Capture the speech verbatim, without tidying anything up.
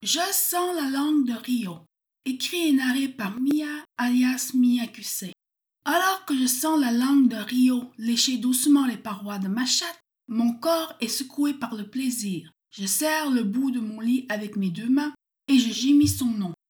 Je sens la langue de Rio, écrit et narré par Mia alias Mia Q C. Alors que je sens la langue de Rio lécher doucement les parois de ma chatte, mon corps est secoué par le plaisir. Je serre le bout de mon lit avec mes deux mains et je gémis son nom.